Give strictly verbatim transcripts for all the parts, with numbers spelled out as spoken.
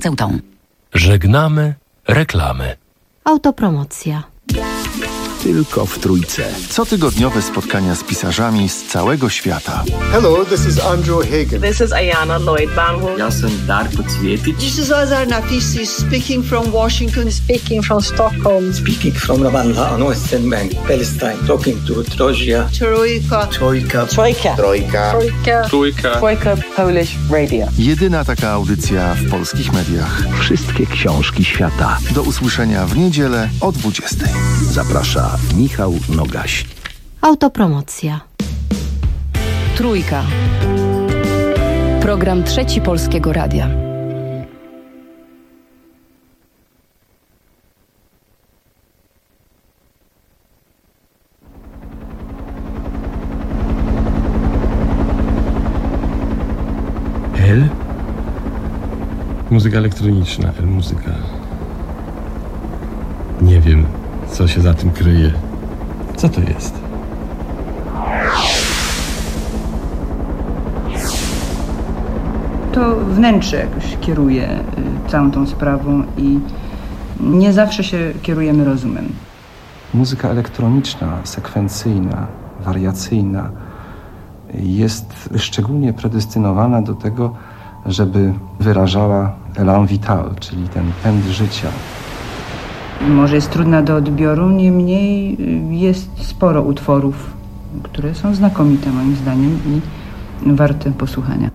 farmaceutą. Żegnamy reklamy. Autopromocja. Tylko w Trójce. Cotygodniowe spotkania z pisarzami z całego świata. Hello, this is Andrew Hagen. This is Ayana Lloyd Banwell. Ja jestem Darko Cvjetić. This is Azar Nafisi speaking from Washington, speaking from Stockholm, speaking from Ramallah, Northern Bank, Palestine, talking to Trojka. Trojka. Trojka. Trojka. Trojka. Trojka. Trojka. Trojka Polish Radio. Jedyna taka audycja w polskich mediach. Wszystkie książki świata. Do usłyszenia w niedzielę o dwudziestej. Zaprasza Michał Nogaś. Autopromocja. Trójka. Program Trzeci Polskiego Radia. L? Muzyka elektroniczna, L muzyka. Nie wiem, co się za tym kryje. Co to jest? To wnętrze jakoś kieruje y, całą tą sprawą i nie zawsze się kierujemy rozumem. Muzyka elektroniczna, sekwencyjna, wariacyjna jest szczególnie predestynowana do tego, żeby wyrażała élan vital, czyli ten pęd życia. Może jest trudna do odbioru, niemniej jest sporo utworów, które są znakomite moim zdaniem i warte posłuchania.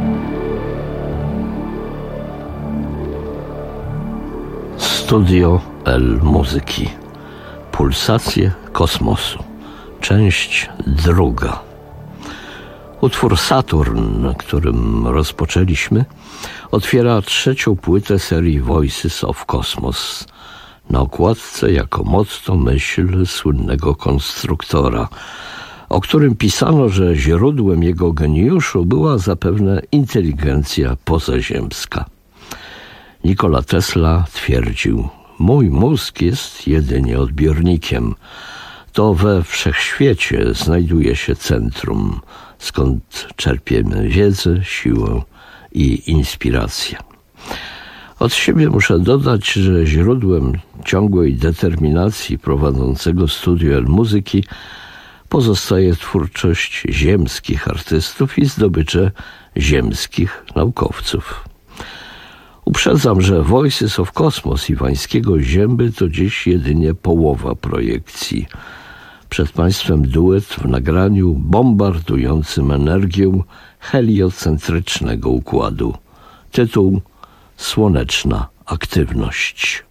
Studio L muzyki. Pulsacje kosmosu. Część druga. Utwór Saturn, którym rozpoczęliśmy, otwiera trzecią płytę serii Voices of Cosmos. Na okładce jako motto myśl słynnego konstruktora, o którym pisano, że źródłem jego geniuszu była zapewne inteligencja pozaziemska. Nikola Tesla twierdził: mój mózg jest jedynie odbiornikiem. To we wszechświecie znajduje się centrum, skąd czerpiemy wiedzę, siłę i inspirację. Od siebie muszę dodać, że źródłem ciągłej determinacji prowadzącego studio El muzyki pozostaje twórczość ziemskich artystów i zdobycze ziemskich naukowców. Uprzedzam, że Voices of Cosmos Iwańskiego Zięby to dziś jedynie połowa projekcji. Przed Państwem duet w nagraniu bombardującym energią heliocentrycznego układu. Tytuł: Słoneczna aktywność.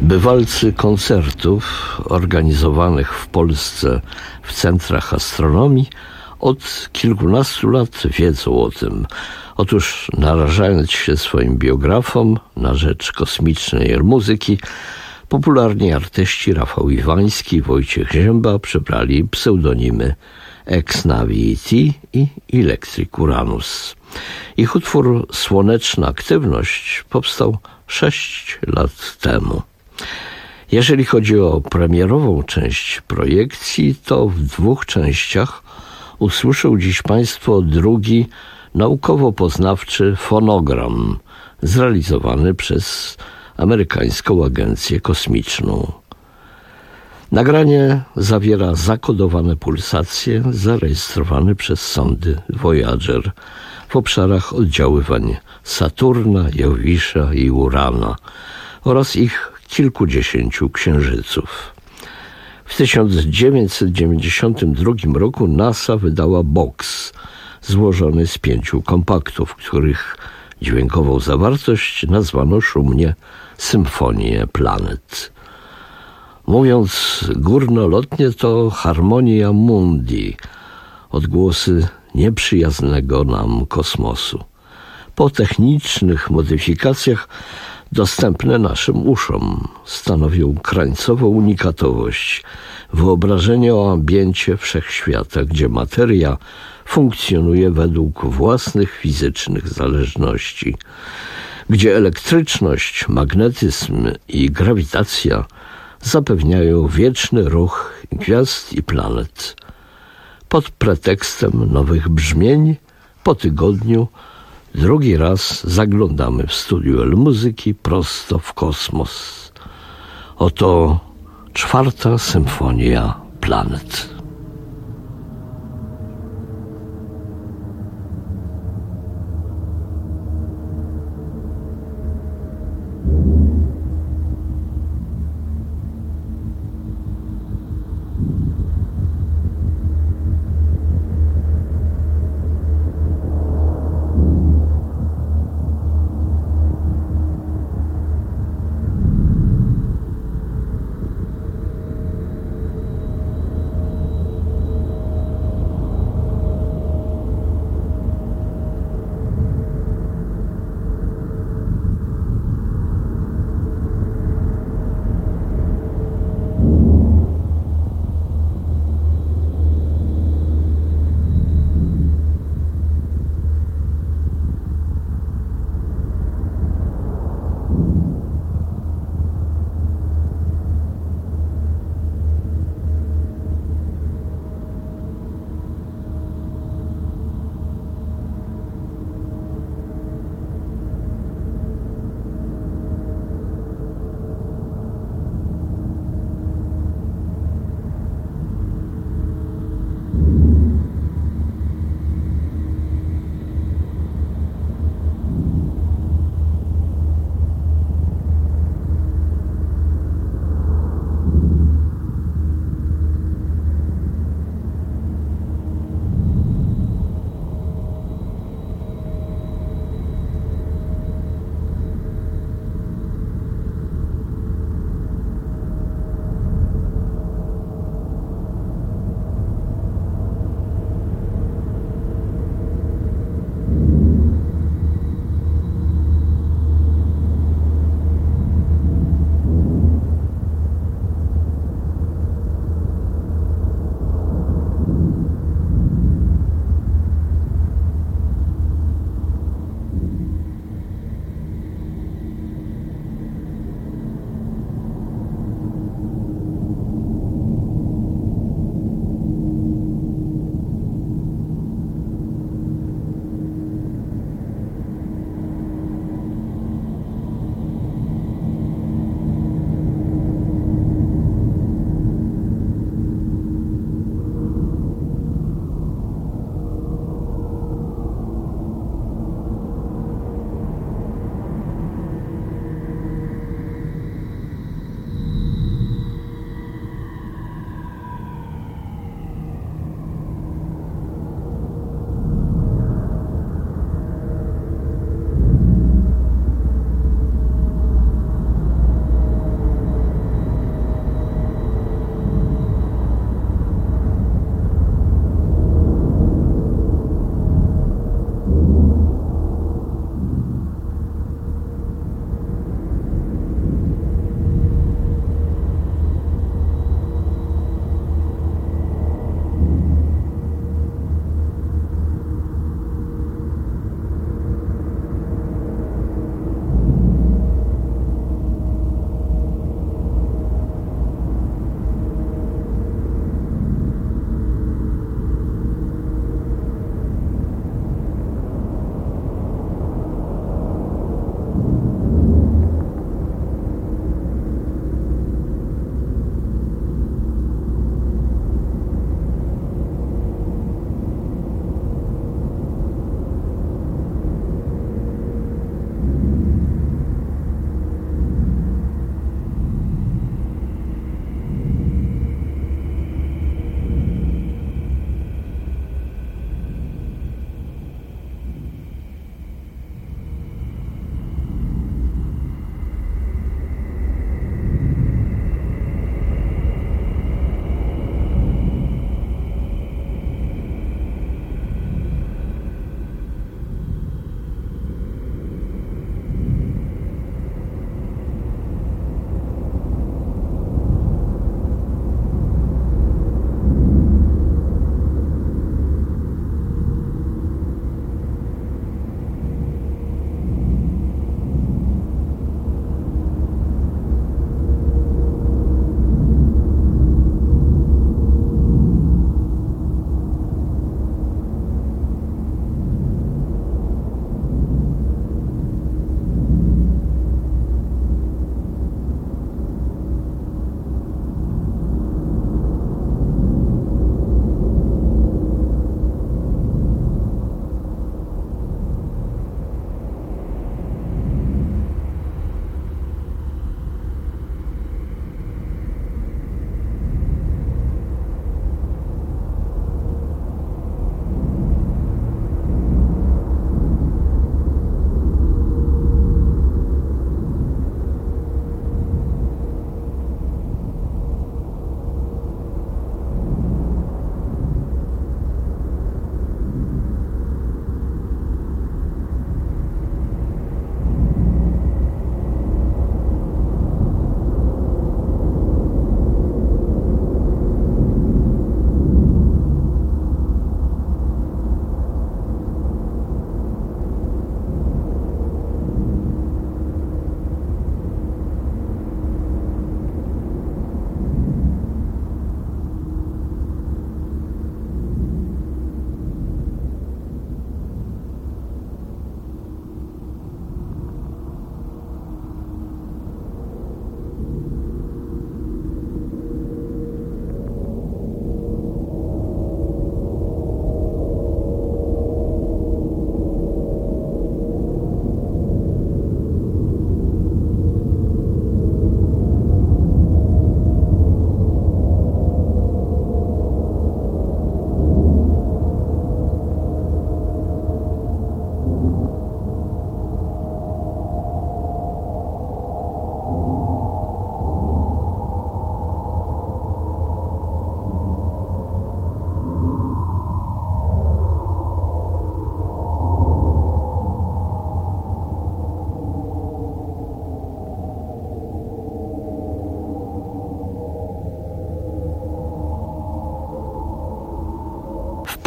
Bywalcy koncertów organizowanych w Polsce w centrach astronomii od kilkunastu lat wiedzą o tym. Otóż narażając się swoim biografom na rzecz kosmicznej muzyki, popularni artyści Rafał Iwański i Wojciech Zięba przybrali pseudonimy Ex Navii T i Electric Uranus. Ich utwór Słoneczna Aktywność powstał sześć lat temu. Jeżeli chodzi o premierową część projekcji, to w dwóch częściach usłyszą dziś Państwo drugi naukowo-poznawczy fonogram zrealizowany przez amerykańską agencję kosmiczną. Nagranie zawiera zakodowane pulsacje zarejestrowane przez sondy Voyager w obszarach oddziaływań Saturna, Jowisza i Urana oraz ich kilkudziesięciu księżyców. W tysiąc dziewięćset dziewięćdziesiątym drugim roku NASA wydała boks złożony z pięciu kompaktów, których dźwiękową zawartość nazwano szumnie Symfonię Planet. Mówiąc górnolotnie, to Harmonia Mundi, odgłosy nieprzyjaznego nam kosmosu. Po technicznych modyfikacjach dostępne naszym uszom stanowią krańcową unikatowość, wyobrażenie o ambiencie wszechświata, gdzie materia funkcjonuje według własnych fizycznych zależności, gdzie elektryczność, magnetyzm i grawitacja zapewniają wieczny ruch gwiazd i planet. Pod pretekstem nowych brzmień po tygodniu drugi raz zaglądamy w studiu L-Muzyki prosto w kosmos. Oto czwarta symfonia Planet.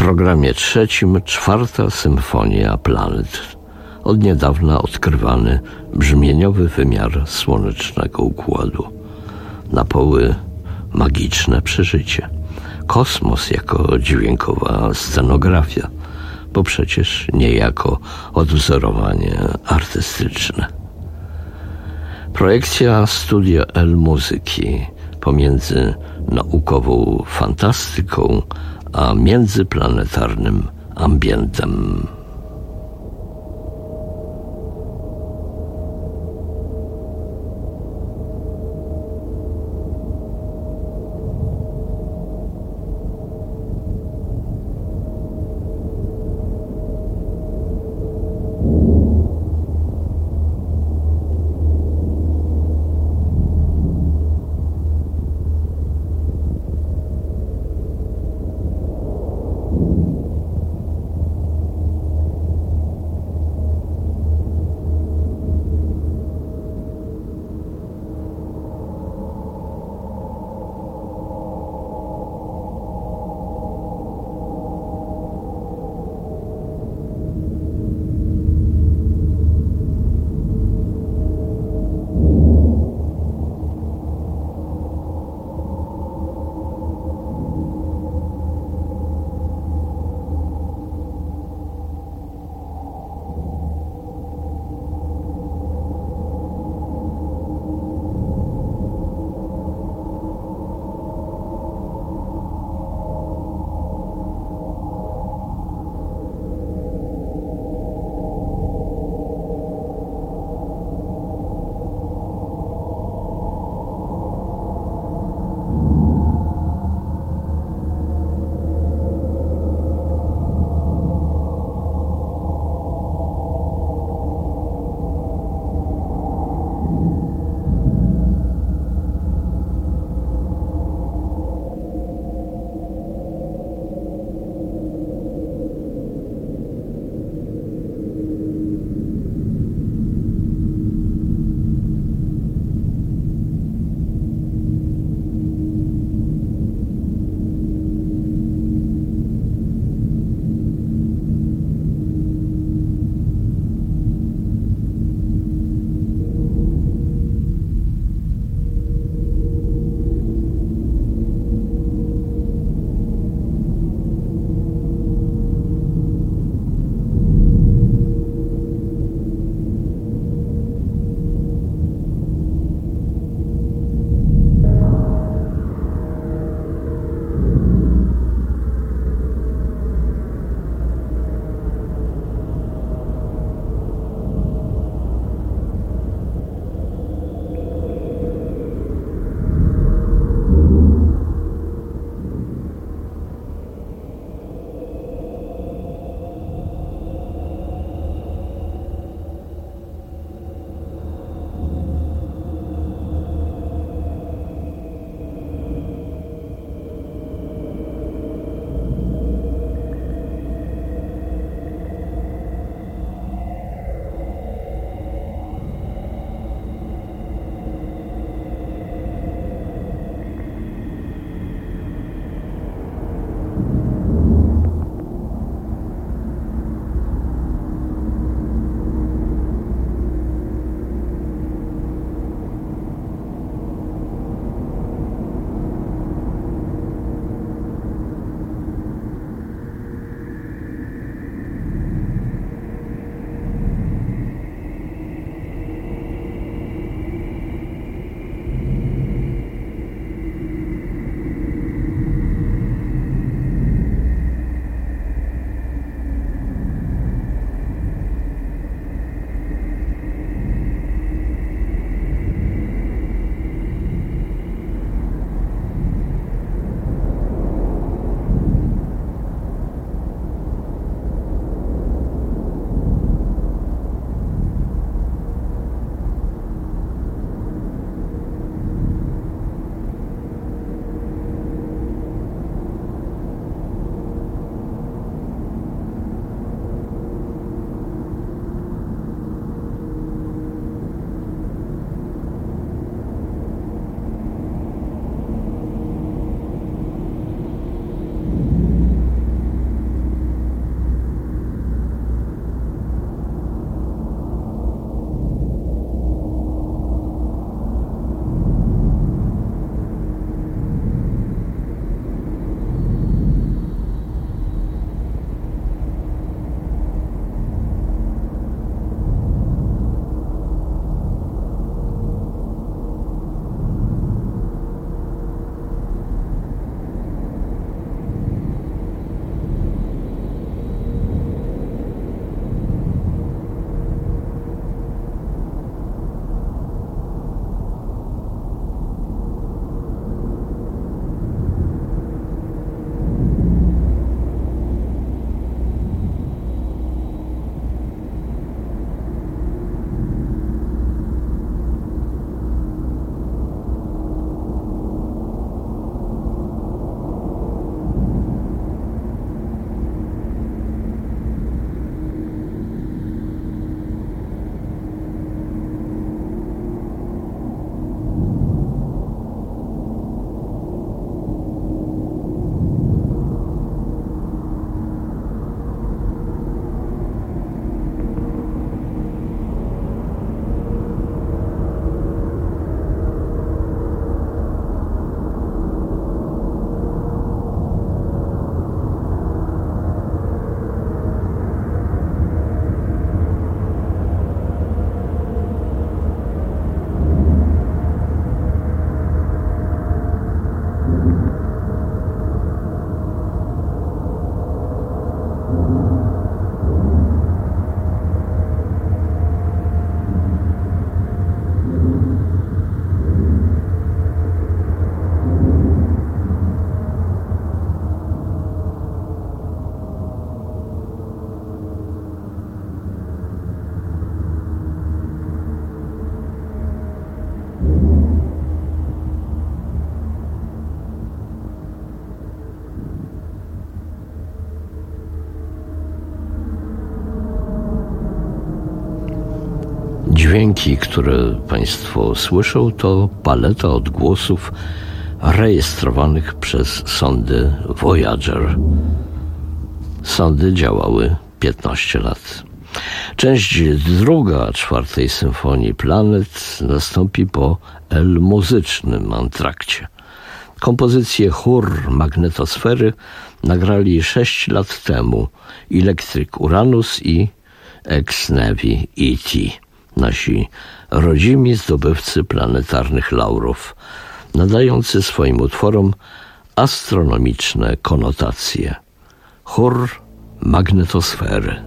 programie trzecim czwarta symfonia planet. Od niedawna odkrywany brzmieniowy wymiar słonecznego układu. Na poły magiczne przeżycie. Kosmos jako dźwiękowa scenografia, bo przecież niejako odwzorowanie artystyczne. Projekcja Studio L muzyki pomiędzy naukową fantastyką a międzyplanetarnym ambientem. Dźwięki, które Państwo słyszą, to paleta odgłosów rejestrowanych przez sondy Voyager. Sondy działały piętnaście lat. Część druga czwartej symfonii Planet nastąpi po L-muzycznym antrakcie. Kompozycję Chór Magnetosfery nagrali sześć lat temu Electric Uranus i Ex Nihilo E T, nasi rodzimi zdobywcy planetarnych laurów, nadający swoim utworom astronomiczne konotacje. Chór Magnetosfery.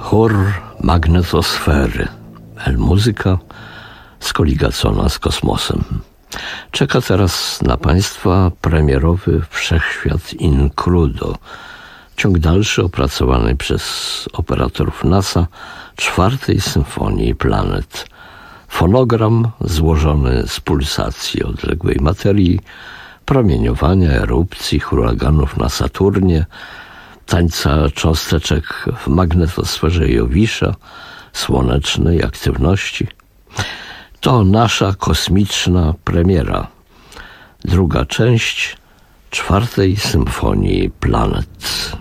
Chór magnetosfery. El Muzyka skoligacona z kosmosem. Czeka teraz na Państwa premierowy Wszechświat in Crudo. Ciąg dalszy opracowany przez operatorów NASA czwartej symfonii Planet. Fonogram złożony z pulsacji odległej materii, promieniowania, erupcji, huraganów na Saturnie, tańca cząsteczek w magnetosferze Jowisza, słonecznej aktywności. To nasza kosmiczna premiera. Druga część czwartej symfonii Planet.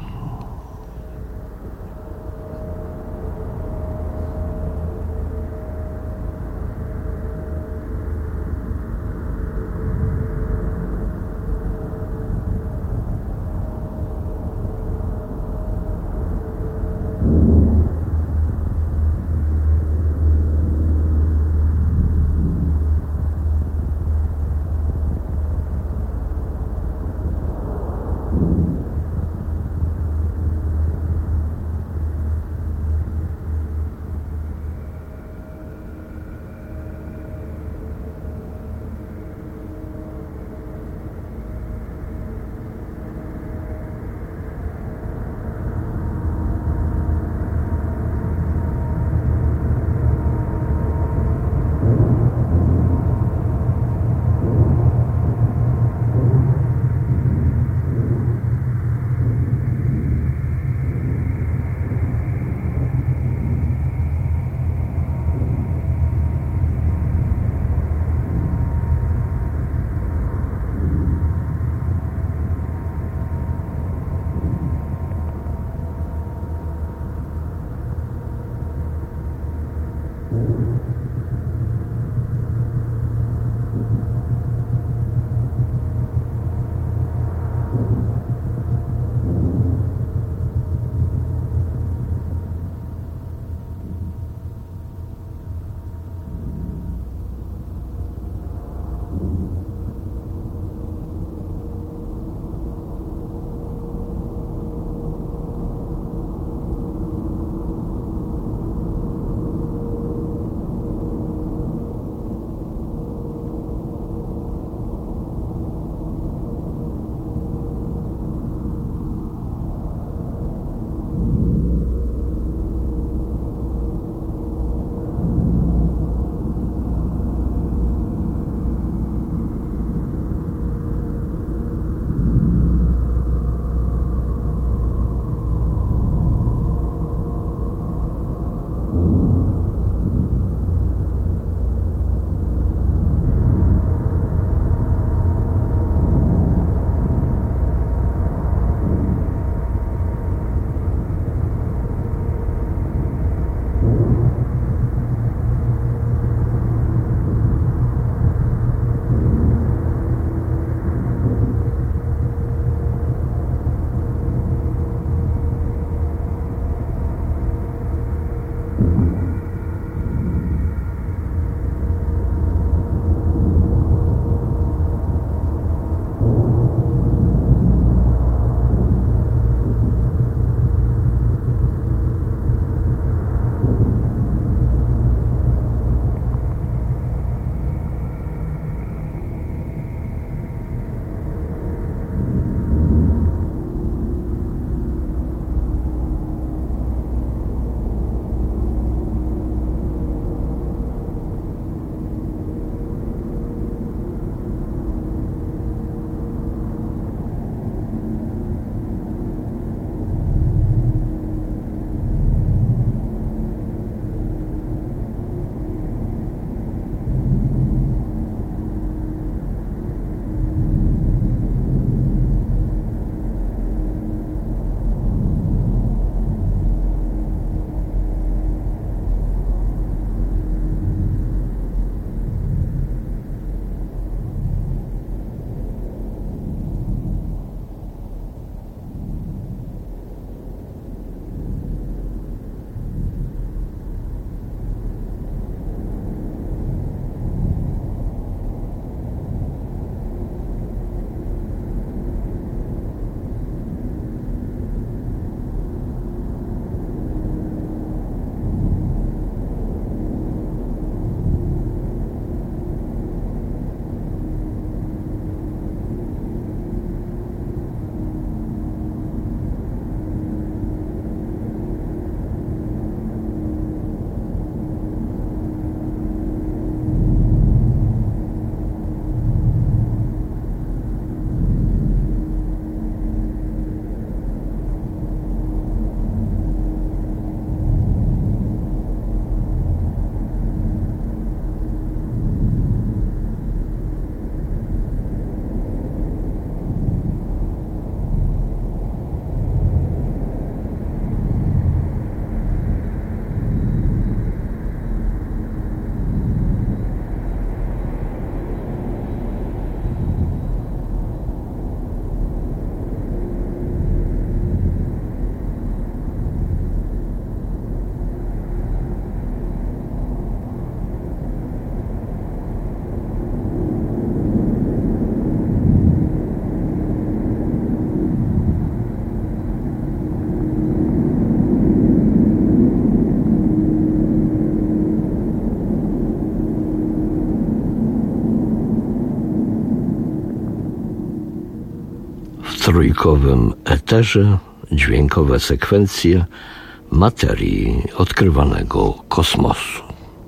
trójkowym eterze dźwiękowe sekwencje materii odkrywanego kosmosu.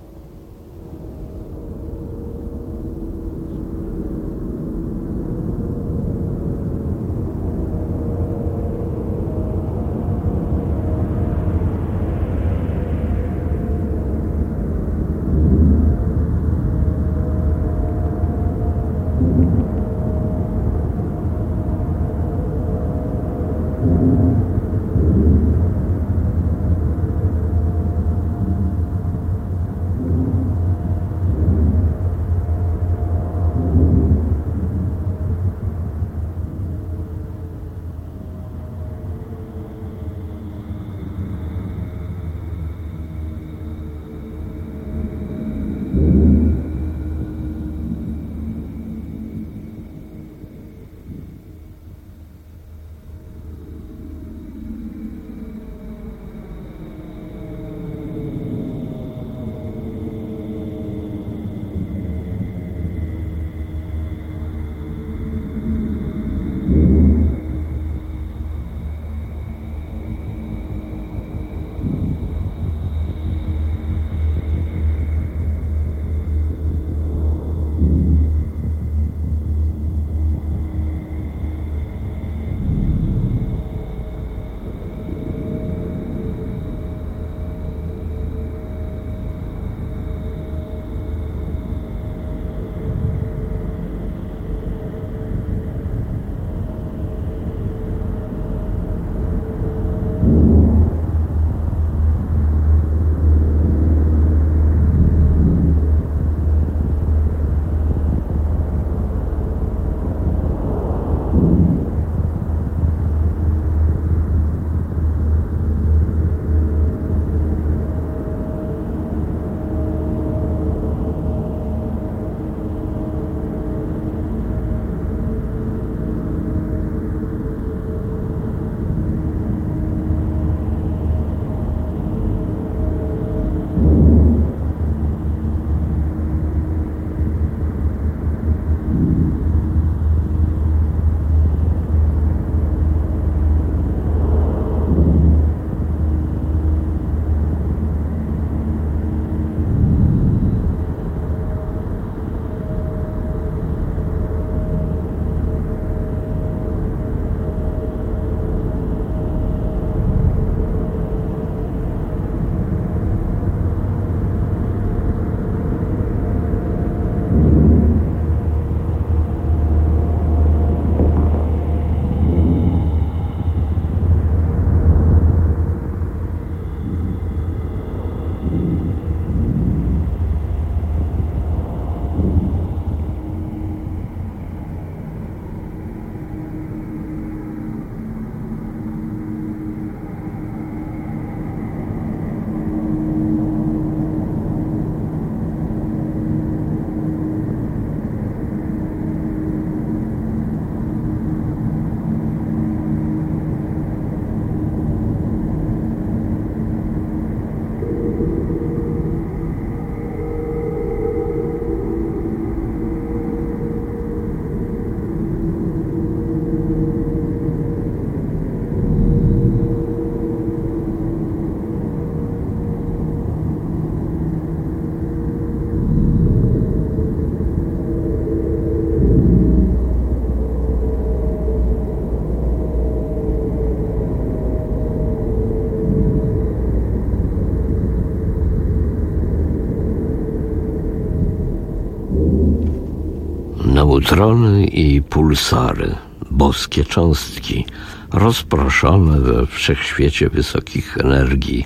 Neutrony i pulsary, boskie cząstki, rozproszone we wszechświecie wysokich energii.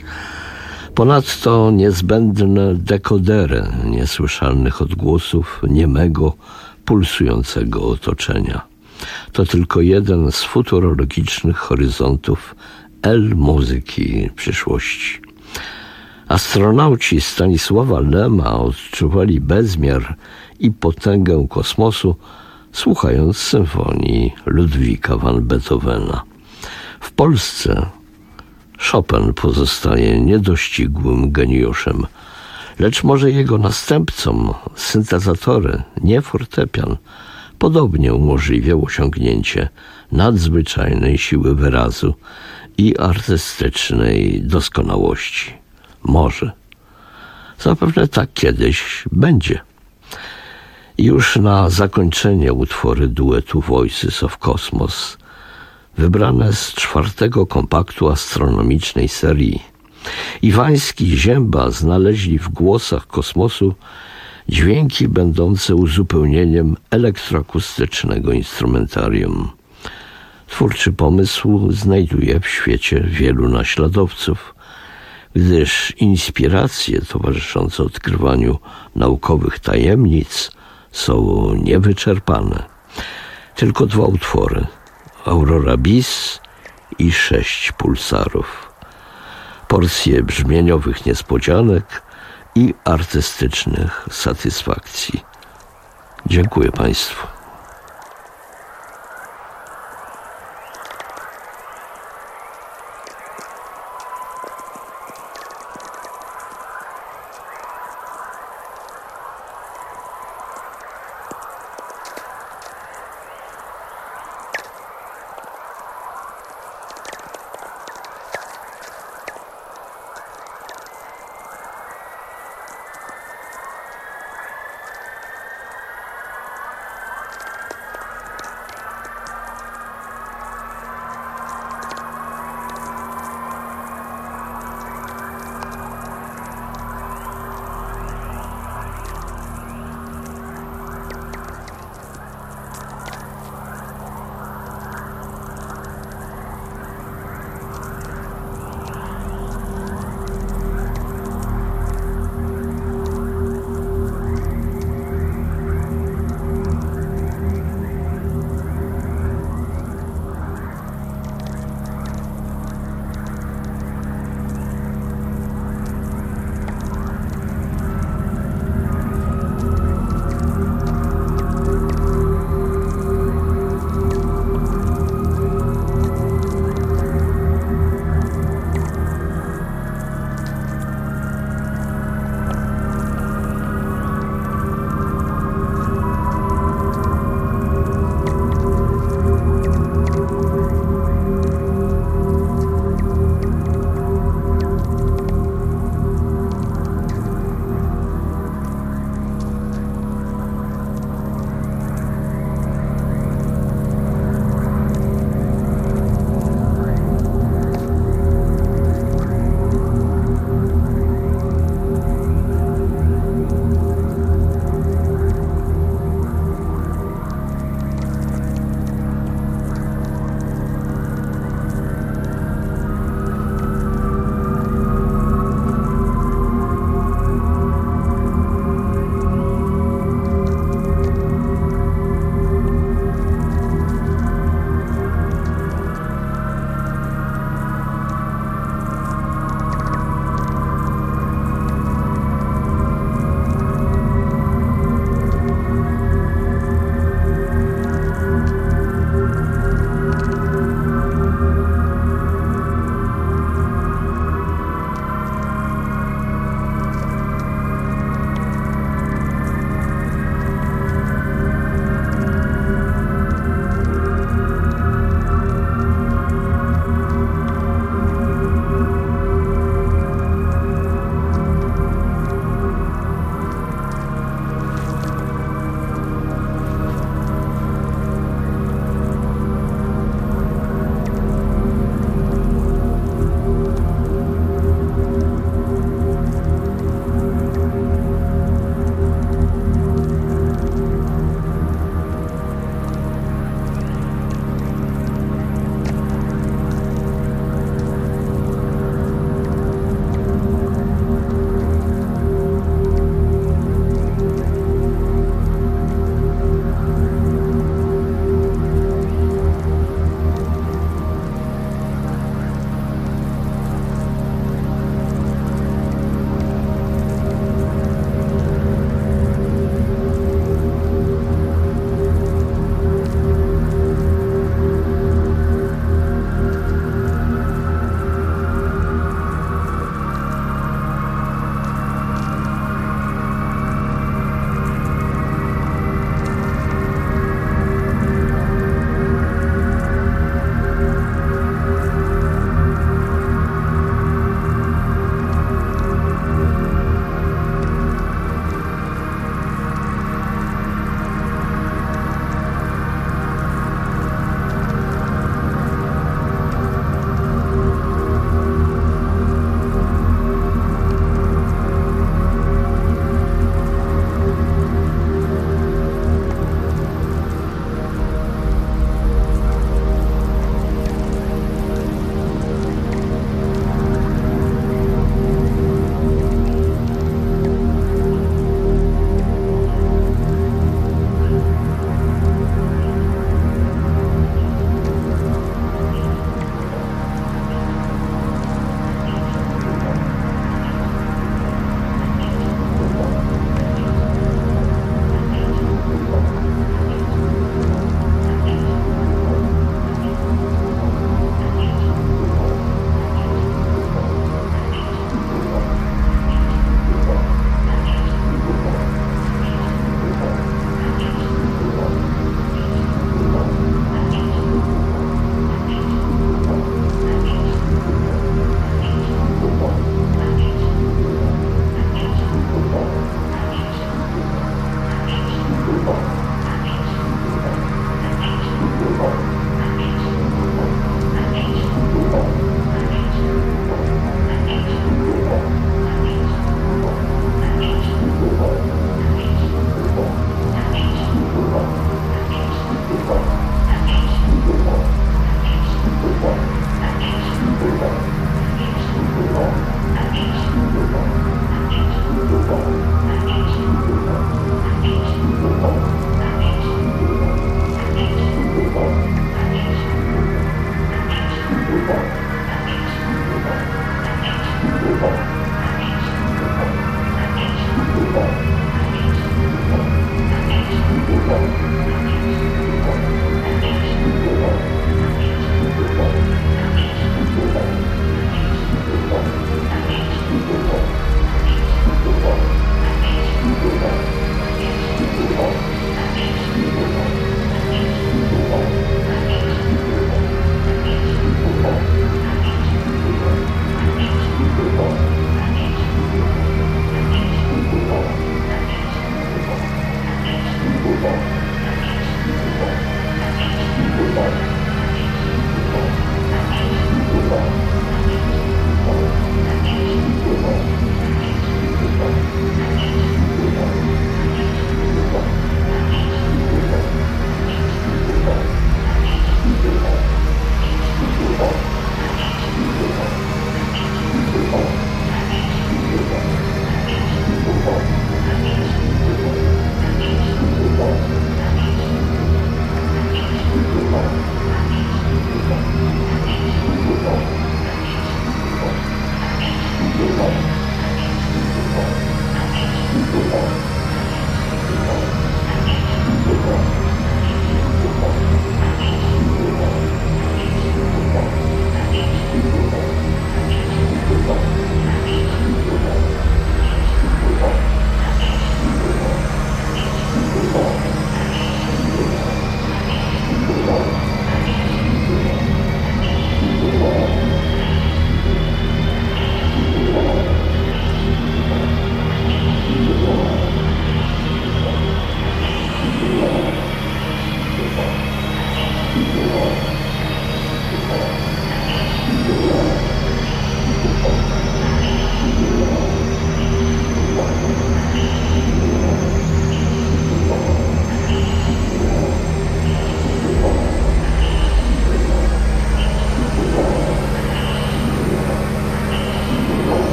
Ponadto niezbędne dekodery niesłyszalnych odgłosów niemego, pulsującego otoczenia. To tylko jeden z futurologicznych horyzontów el-muzyki przyszłości. Astronauci Stanisława Lema odczuwali bezmiar i potęgę kosmosu, słuchając symfonii Ludwika van Beethovena. W Polsce Chopin pozostaje niedościgłym geniuszem, lecz może jego następcom syntezatory, nie fortepian, podobnie umożliwiał osiągnięcie nadzwyczajnej siły wyrazu i artystycznej doskonałości. Może. Zapewne tak kiedyś będzie. Już na zakończenie utwory duetu Voices of Cosmos, wybrane z czwartego kompaktu astronomicznej serii. Iwański i Zięba znaleźli w głosach kosmosu dźwięki będące uzupełnieniem elektroakustycznego instrumentarium. Twórczy pomysł znajduje w świecie wielu naśladowców, gdyż inspiracje towarzyszące odkrywaniu naukowych tajemnic są niewyczerpane. Tylko dwa utwory: Aurora Bis i Sześć Pulsarów. Porcje brzmieniowych niespodzianek i artystycznych satysfakcji. Dziękuję Państwu.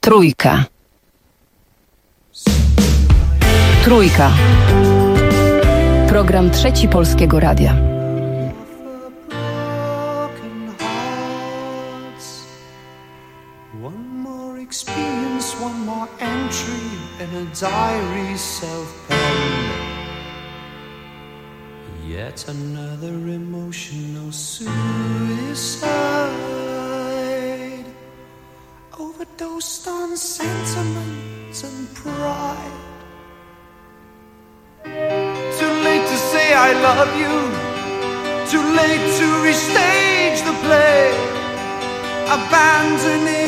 Trójka. Trójka. Program Trzeci Polskiego Radia. Experience one more entry in a diary self-penned. Yet another emotional suicide, overdosed on sentiment and pride. Too late to say I love you, too late to restage the play, abandoning